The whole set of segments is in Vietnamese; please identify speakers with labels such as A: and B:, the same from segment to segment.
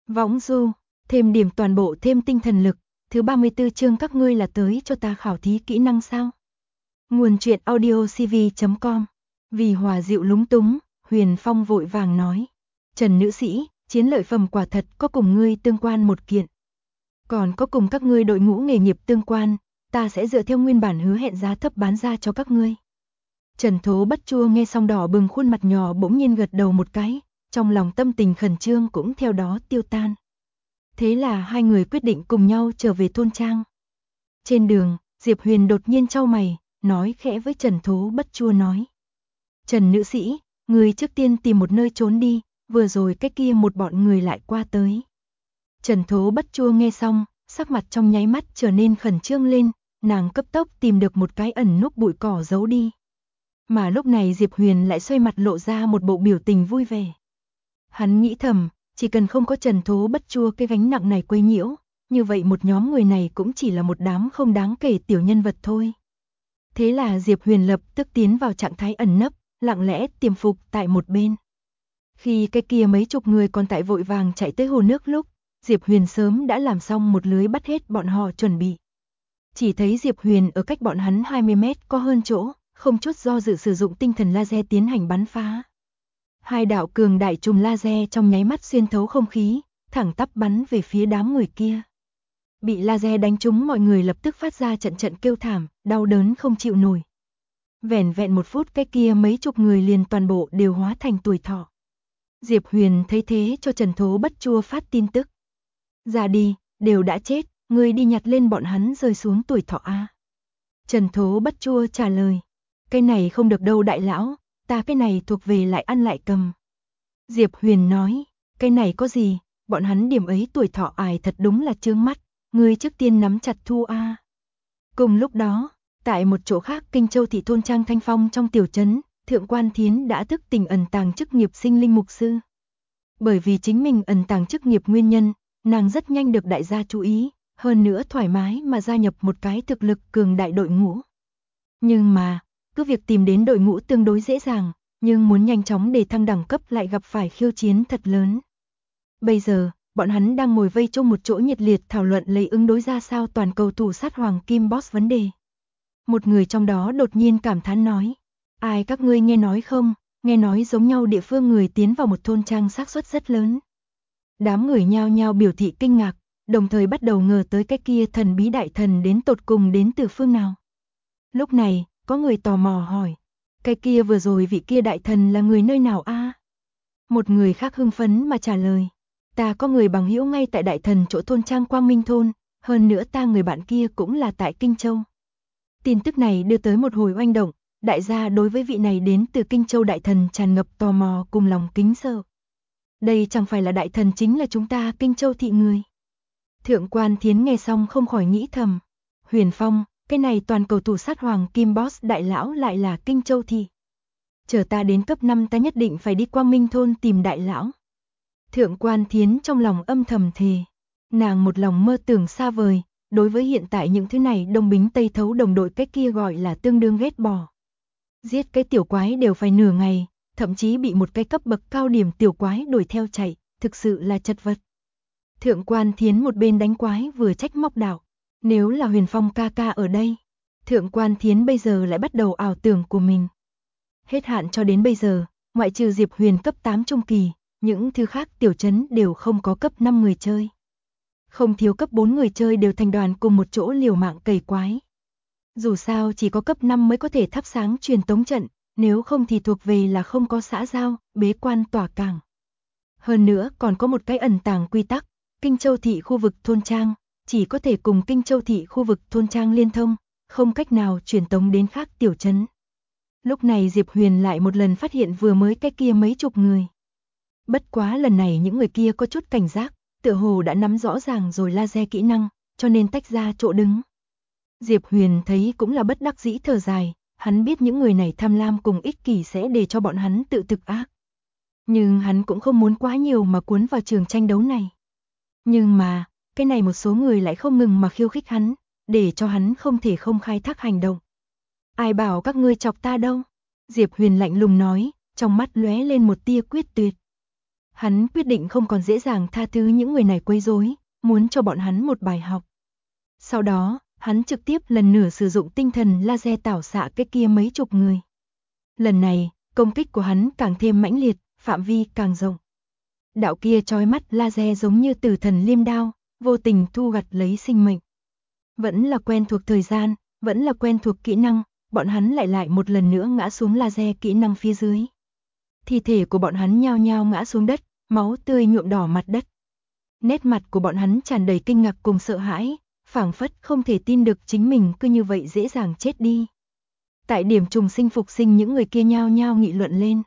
A: Võng du, thêm điểm toàn bộ thêm tinh thần lực, thứ 34 chương các ngươi là tới cho ta khảo thí kỹ năng sao? Nguồn truyện audio cv.com. Vì hòa dịu lúng túng, Huyền Phong vội vàng nói. Trần nữ sĩ, chiến lợi phẩm quả thật có cùng ngươi tương quan một kiện. Còn có cùng các ngươi đội ngũ nghề nghiệp tương quan, ta sẽ dựa theo nguyên bản hứa hẹn giá thấp bán ra cho các ngươi. Trần Thố Bất Chua nghe xong đỏ bừng khuôn mặt nhỏ bỗng nhiên gật đầu một cái, trong lòng tâm tình khẩn trương cũng theo đó tiêu tan. Thế là hai người quyết định cùng nhau trở về thôn trang. Trên đường, Diệp Huyền đột nhiên chau mày, nói khẽ với Trần Thố Bất Chua nói. Trần nữ sĩ, người trước tiên tìm một nơi trốn đi, vừa rồi cái kia một bọn người lại qua tới. Trần Thố Bất Chua nghe xong, sắc mặt trong nháy mắt trở nên khẩn trương lên, nàng cấp tốc tìm được một cái ẩn núp bụi cỏ giấu đi. Mà lúc này Diệp Huyền lại xoay mặt lộ ra một bộ biểu tình vui vẻ. Hắn nghĩ thầm, chỉ cần không có Trần Thố Bất Chua cái gánh nặng này quấy nhiễu, như vậy một nhóm người này cũng chỉ là một đám không đáng kể tiểu nhân vật thôi. Thế là Diệp Huyền lập tức tiến vào trạng thái ẩn nấp, lặng lẽ tiềm phục tại một bên. Khi cái kia mấy chục người còn tại vội vàng chạy tới hồ nước lúc, Diệp Huyền sớm đã làm xong một lưới bắt hết bọn họ chuẩn bị. Chỉ thấy Diệp Huyền ở cách bọn hắn 20 mét có hơn chỗ, không chút do dự sử dụng tinh thần laser tiến hành bắn phá. Hai đạo cường đại chùm laser trong nháy mắt xuyên thấu không khí, thẳng tắp bắn về phía đám người kia. Bị laser đánh trúng mọi người lập tức phát ra trận trận kêu thảm, đau đớn không chịu nổi. Vẻn vẹn một phút cái kia mấy chục người liền toàn bộ đều hóa thành tuổi thọ. Diệp Huyền thấy thế cho Trần Thố Bất Chua phát tin tức. Ra đi, đều đã chết, ngươi đi nhặt lên bọn hắn rơi xuống tuổi thọ a. Trần Thố Bất Chua trả lời. Cái này không được đâu đại lão, ta cái này thuộc về lại ăn lại cầm. Diệp Huyền nói, cái này có gì, bọn hắn điểm ấy tuổi thọ ải thật đúng là chướng mắt, ngươi trước tiên nắm chặt thu a. Cùng lúc đó, tại một chỗ khác Kinh Châu thị thôn trang Thanh Phong trong tiểu trấn, Thượng Quan Thiến đã thức tỉnh ẩn tàng chức nghiệp sinh linh mục sư. Bởi vì chính mình ẩn tàng chức nghiệp nguyên nhân, nàng rất nhanh được đại gia chú ý, hơn nữa thoải mái mà gia nhập một cái thực lực cường đại đội ngũ. Nhưng mà, cứ việc tìm đến đội ngũ tương đối dễ dàng, nhưng muốn nhanh chóng để thăng đẳng cấp lại gặp phải khiêu chiến thật lớn. Bây giờ, bọn hắn đang ngồi vây chung một chỗ nhiệt liệt thảo luận lấy ứng đối ra sao toàn cầu thủ sát Hoàng Kim Boss vấn đề. Một người trong đó đột nhiên cảm thán nói, ai các ngươi nghe nói không, nghe nói giống nhau địa phương người tiến vào một thôn trang xác suất rất lớn. Đám người nhao nhao biểu thị kinh ngạc, đồng thời bắt đầu ngờ tới cái kia thần bí đại thần đến tột cùng đến từ phương nào. Lúc này, có người tò mò hỏi, cái kia vừa rồi vị kia đại thần là người nơi nào a? Một người khác hưng phấn mà trả lời, ta có người bằng hữu ngay tại đại thần chỗ thôn trang Quang Minh thôn, hơn nữa ta người bạn kia cũng là tại Kinh Châu. Tin tức này đưa tới một hồi oanh động, đại gia đối với vị này đến từ Kinh Châu đại thần tràn ngập tò mò cùng lòng kính sợ. Đây chẳng phải là đại thần chính là chúng ta Kinh Châu thị người. Thượng Quan Thiến nghe xong không khỏi nghĩ thầm, Huyền Phong, cái này toàn cầu thủ sát Hoàng Kim Boss đại lão lại là Kinh Châu thị. Chờ ta đến cấp 5 ta nhất định phải đi Quang Minh thôn tìm đại lão. Thượng Quan Thiến trong lòng âm thầm thề, nàng một lòng mơ tưởng xa vời, đối với hiện tại những thứ này đông bính tây thấu đồng đội cái kia gọi là tương đương ghét bỏ. Giết cái tiểu quái đều phải nửa ngày, thậm chí bị một cái cấp bậc cao điểm tiểu quái đuổi theo chạy, thực sự là chật vật. Thượng Quan Thiến một bên đánh quái vừa trách móc đạo, nếu là Huyền Phong ca ca ở đây, Thượng Quan Thiến bây giờ lại bắt đầu ảo tưởng của mình. Hết hạn cho đến bây giờ, ngoại trừ Diệp Huyền cấp 8 trung kỳ, những thứ khác tiểu trấn đều không có cấp 5 người chơi. Không thiếu cấp 4 người chơi đều thành đoàn cùng một chỗ liều mạng cày quái. Dù sao chỉ có cấp 5 mới có thể thắp sáng truyền tống trận, nếu không thì thuộc về là không có xã giao, bế quan tỏa cảng. Hơn nữa còn có một cái ẩn tàng quy tắc, Kinh Châu thị khu vực thôn trang, chỉ có thể cùng Kinh Châu thị khu vực thôn trang liên thông, không cách nào truyền tống đến khác tiểu trấn. Lúc này Diệp Huyền lại một lần phát hiện vừa mới cái kia mấy chục người. Bất quá lần này những người kia có chút cảnh giác, tựa hồ đã nắm rõ ràng rồi laser kỹ năng, cho nên tách ra chỗ đứng. Diệp Huyền thấy cũng là bất đắc dĩ thở dài, hắn biết những người này tham lam cùng ích kỷ sẽ để cho bọn hắn tự thực ác. Nhưng hắn cũng không muốn quá nhiều mà cuốn vào trường tranh đấu này. Nhưng mà, cái này một số người lại không ngừng mà khiêu khích hắn, để cho hắn không thể không khai thác hành động. Ai bảo các ngươi chọc ta đâu? Diệp Huyền lạnh lùng nói, trong mắt lóe lên một tia quyết tuyệt. Hắn quyết định không còn dễ dàng tha thứ những người này quấy rối, muốn cho bọn hắn một bài học. Sau đó, hắn trực tiếp lần nữa sử dụng tinh thần laser tảo xạ cái kia mấy chục người. Lần này, công kích của hắn càng thêm mãnh liệt, phạm vi càng rộng. Đạo kia chói mắt laser giống như tử thần liêm đao, vô tình thu gặt lấy sinh mệnh. Vẫn là quen thuộc thời gian, vẫn là quen thuộc kỹ năng, bọn hắn lại một lần nữa ngã xuống laser kỹ năng phía dưới. Thi thể của bọn hắn nhao nhao ngã xuống đất, máu tươi nhuộm đỏ mặt đất. Nét mặt của bọn hắn tràn đầy kinh ngạc cùng sợ hãi, phảng phất không thể tin được chính mình cứ như vậy dễ dàng chết đi. Tại điểm trùng sinh phục sinh những người kia nhao nhao nghị luận lên.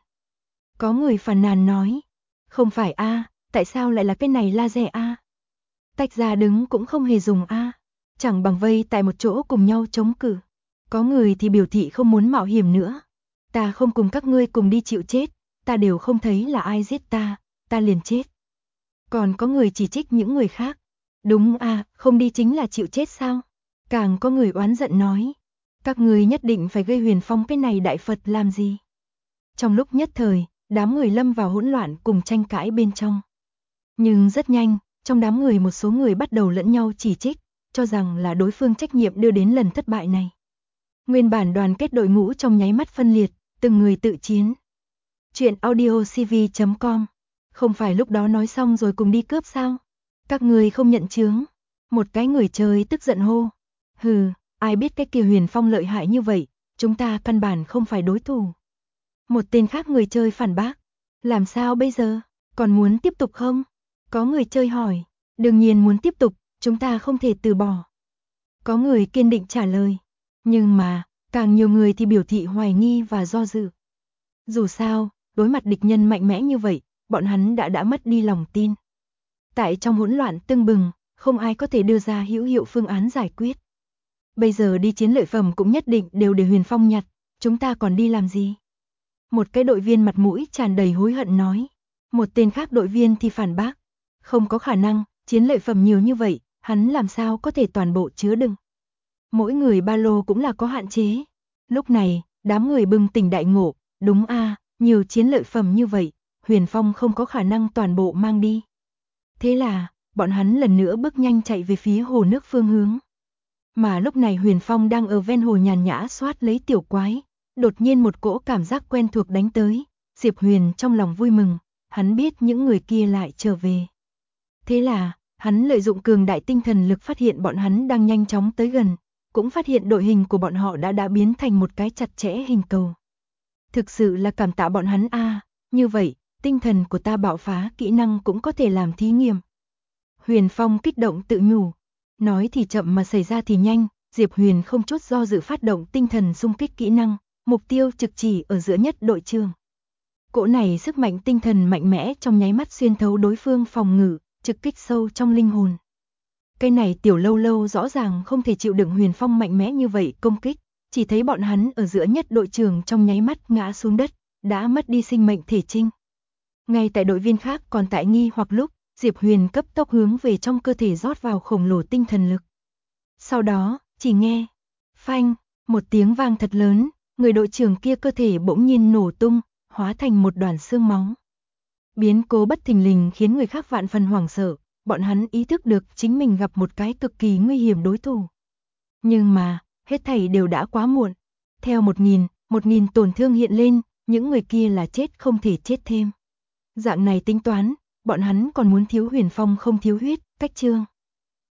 A: Có người phàn nàn nói, không phải a, tại sao lại là cái này laser a? Tách ra đứng cũng không hề dùng a, chẳng bằng vây tại một chỗ cùng nhau chống cự. Có người thì biểu thị không muốn mạo hiểm nữa. Ta không cùng các ngươi cùng đi chịu chết, ta đều không thấy là ai giết ta, ta liền chết. Còn có người chỉ trích những người khác. Đúng à, không đi chính là chịu chết sao? Càng có người oán giận nói. Các người nhất định phải gây Huyền Phong cái này đại Phật làm gì? Trong lúc nhất thời, đám người lâm vào hỗn loạn cùng tranh cãi bên trong. Nhưng rất nhanh, trong đám người một số người bắt đầu lẫn nhau chỉ trích, cho rằng là đối phương trách nhiệm đưa đến lần thất bại này. Nguyên bản đoàn kết đội ngũ trong nháy mắt phân liệt, từng người tự chiến. Chuyện audiocv.com. Không phải lúc đó nói xong rồi cùng đi cướp sao? Các người không nhận chướng. Một cái người chơi tức giận hô. Hừ, ai biết cái kia Huyền Phong lợi hại như vậy, chúng ta căn bản không phải đối thủ. Một tên khác người chơi phản bác. Làm sao bây giờ, còn muốn tiếp tục không? Có người chơi hỏi. Đương nhiên muốn tiếp tục, chúng ta không thể từ bỏ. Có người kiên định trả lời. Nhưng mà, càng nhiều người thì biểu thị hoài nghi và do dự. Dù sao, đối mặt địch nhân mạnh mẽ như vậy, bọn hắn đã mất đi lòng tin. Tại trong hỗn loạn tưng bừng, không ai có thể đưa ra hữu hiệu phương án giải quyết. Bây giờ đi chiến lợi phẩm cũng nhất định đều để Huyền Phong nhặt, chúng ta còn đi làm gì? Một cái đội viên mặt mũi tràn đầy hối hận nói. Một tên khác đội viên thì phản bác. Không có khả năng, chiến lợi phẩm nhiều như vậy, hắn làm sao có thể toàn bộ chứa đựng. Mỗi người ba lô cũng là có hạn chế. Lúc này, đám người bừng tỉnh đại ngộ, đúng a, nhiều chiến lợi phẩm như vậy, Huyền Phong không có khả năng toàn bộ mang đi. Thế là, bọn hắn lần nữa bước nhanh chạy về phía hồ nước phương hướng. Mà lúc này Huyền Phong đang ở ven hồ nhàn nhã soát lấy tiểu quái, đột nhiên một cỗ cảm giác quen thuộc đánh tới, Diệp Huyền trong lòng vui mừng, hắn biết những người kia lại trở về. Thế là, hắn lợi dụng cường đại tinh thần lực phát hiện bọn hắn đang nhanh chóng tới gần, cũng phát hiện đội hình của bọn họ đã biến thành một cái chặt chẽ hình cầu. Thực sự là cảm tạ bọn hắn a, như vậy, tinh thần của ta bạo phá kỹ năng cũng có thể làm thí nghiệm. Huyền Phong kích động tự nhủ, nói thì chậm mà xảy ra thì nhanh, Diệp Huyền không chút do dự phát động tinh thần xung kích kỹ năng, mục tiêu trực chỉ ở giữa nhất đội trường. Cỗ này sức mạnh tinh thần mạnh mẽ trong nháy mắt xuyên thấu đối phương phòng ngự, trực kích sâu trong linh hồn. Cái này tiểu lâu lâu rõ ràng không thể chịu đựng Huyền Phong mạnh mẽ như vậy công kích, chỉ thấy bọn hắn ở giữa nhất đội trường trong nháy mắt ngã xuống đất, đã mất đi sinh mệnh thể trinh. Ngay tại đội viên khác còn tại nghi hoặc lúc, Diệp Huyền cấp tốc hướng về trong cơ thể rót vào khổng lồ tinh thần lực. Sau đó, chỉ nghe, phanh, một tiếng vang thật lớn, người đội trưởng kia cơ thể bỗng nhiên nổ tung, hóa thành một đoàn xương máu. Biến cố bất thình lình khiến người khác vạn phần hoảng sợ, bọn hắn ý thức được chính mình gặp một cái cực kỳ nguy hiểm đối thủ. Nhưng mà, hết thảy đều đã quá muộn. Theo 1000 tổn thương hiện lên, những người kia là chết không thể chết thêm. Dạng này tính toán, bọn hắn còn muốn thiếu Huyền Phong không thiếu huyết, cách chương.